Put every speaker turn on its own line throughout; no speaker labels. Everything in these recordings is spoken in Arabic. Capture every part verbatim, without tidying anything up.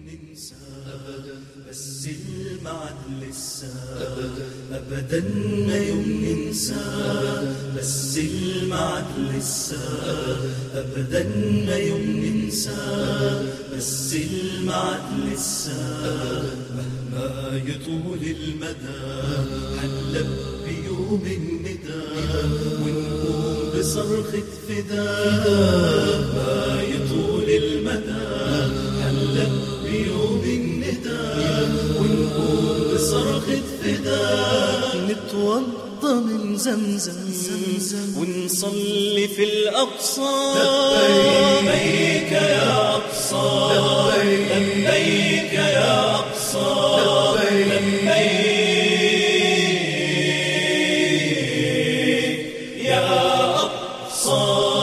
ننسى أبدا، بس المعد لسه أبدا أبدا ما يوم ننسى أبدا، بس المعد لسه أبدا ما يوم ننسى، بس المعد لسه مهما يطول المدى حلب بيوم الندى ونقوم بصرخة فداء، ما يطول المدى حلب بيوم الندى ونقوم بصرخة فداء، نتوضى من زمزم ونصلي في الأقصى. لبيك يا أقصى، لبيك يا أقصى، لبيك يا أقصى.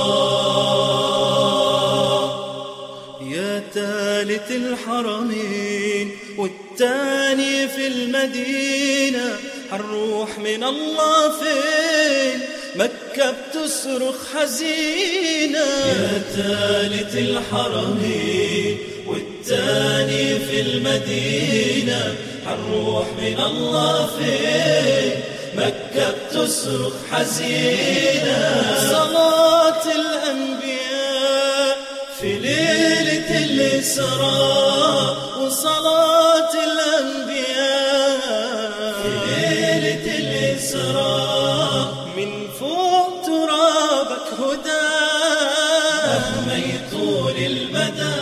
يا ثالث الحرمين والتاني في المدينة، حنروح من الله فين؟ مكة بتصرخ حزينة. يا ثالث الحرمين والتاني في المدينة، حنروح من الله فين؟ مكة بتصرخ حزينة. صلاة الأنبياء في ليلة الإسراء، وصلاة الأنبياء في ليلة الإسراء، من فوق ترابك هدى مهما يطول المدى.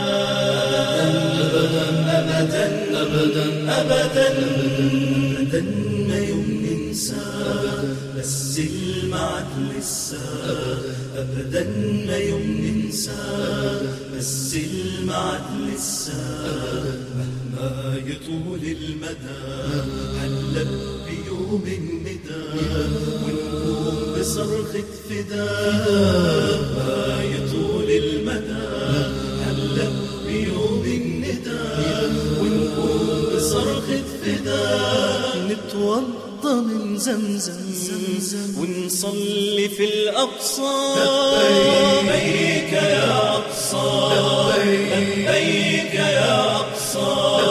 أبدا أبدا أبدا أبدا أبدا ما يوم ننسى، بس المعد لسه أبدا ما يوم ننسى، بس المعد لسه مهما يطول المدى حلب بيوم الندى ونقوم بصرخة فداء، ما يطول المدى حلب بيوم الندى ونقوم بصرخة فداء، نتوضى من زمزم ونصلي في الأقصى. لبيك يا أقصى، لبيك يا أقصى،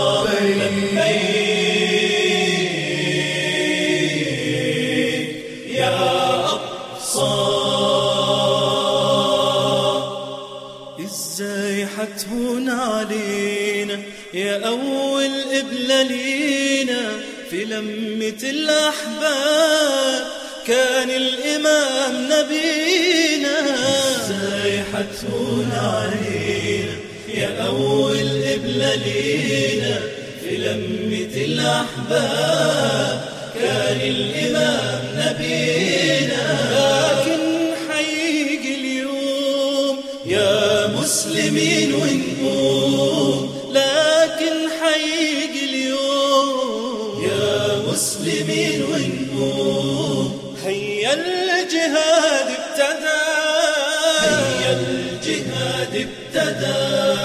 لبيك يا أقصى. إزاي حتهون علينا يا أول قبلة لينا في لمة الأحباب؟ كان الإمام نبينا. إزاي حتهون علينا يا أول قبلة لينا في لمة الأحباب؟ كان الإمام نبينا. لكن حيجي اليوم يا مسلمين ونقوم، لكن حيجي اليوم يا مسلمين ونقوم. هيا الجهاد ابتدى، هيا الجهاد ابتدى.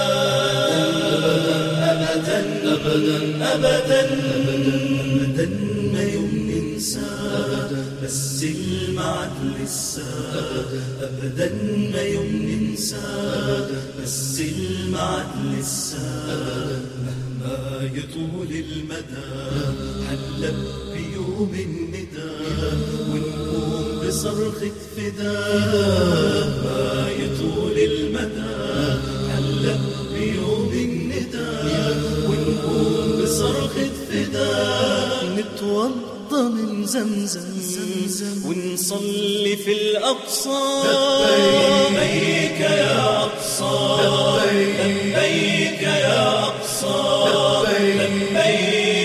أبدا أبدا أبدا أبدا ما يوم ننسى، بس المعد لسه أبدا ما يوم ننسى، بس المعد لسه مهما يطول المدى حلب بيوم الندى ونقوم بصرخة فداء، ما يطول المدى حلب بيوم الندى ونقوم بصرخة فداء، نتوضى من زمزم ونصلي في الأقصى. لبيك يا أقصى، لبيك يا أقصى،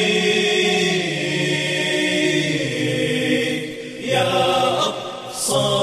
لبيك يا أقصى.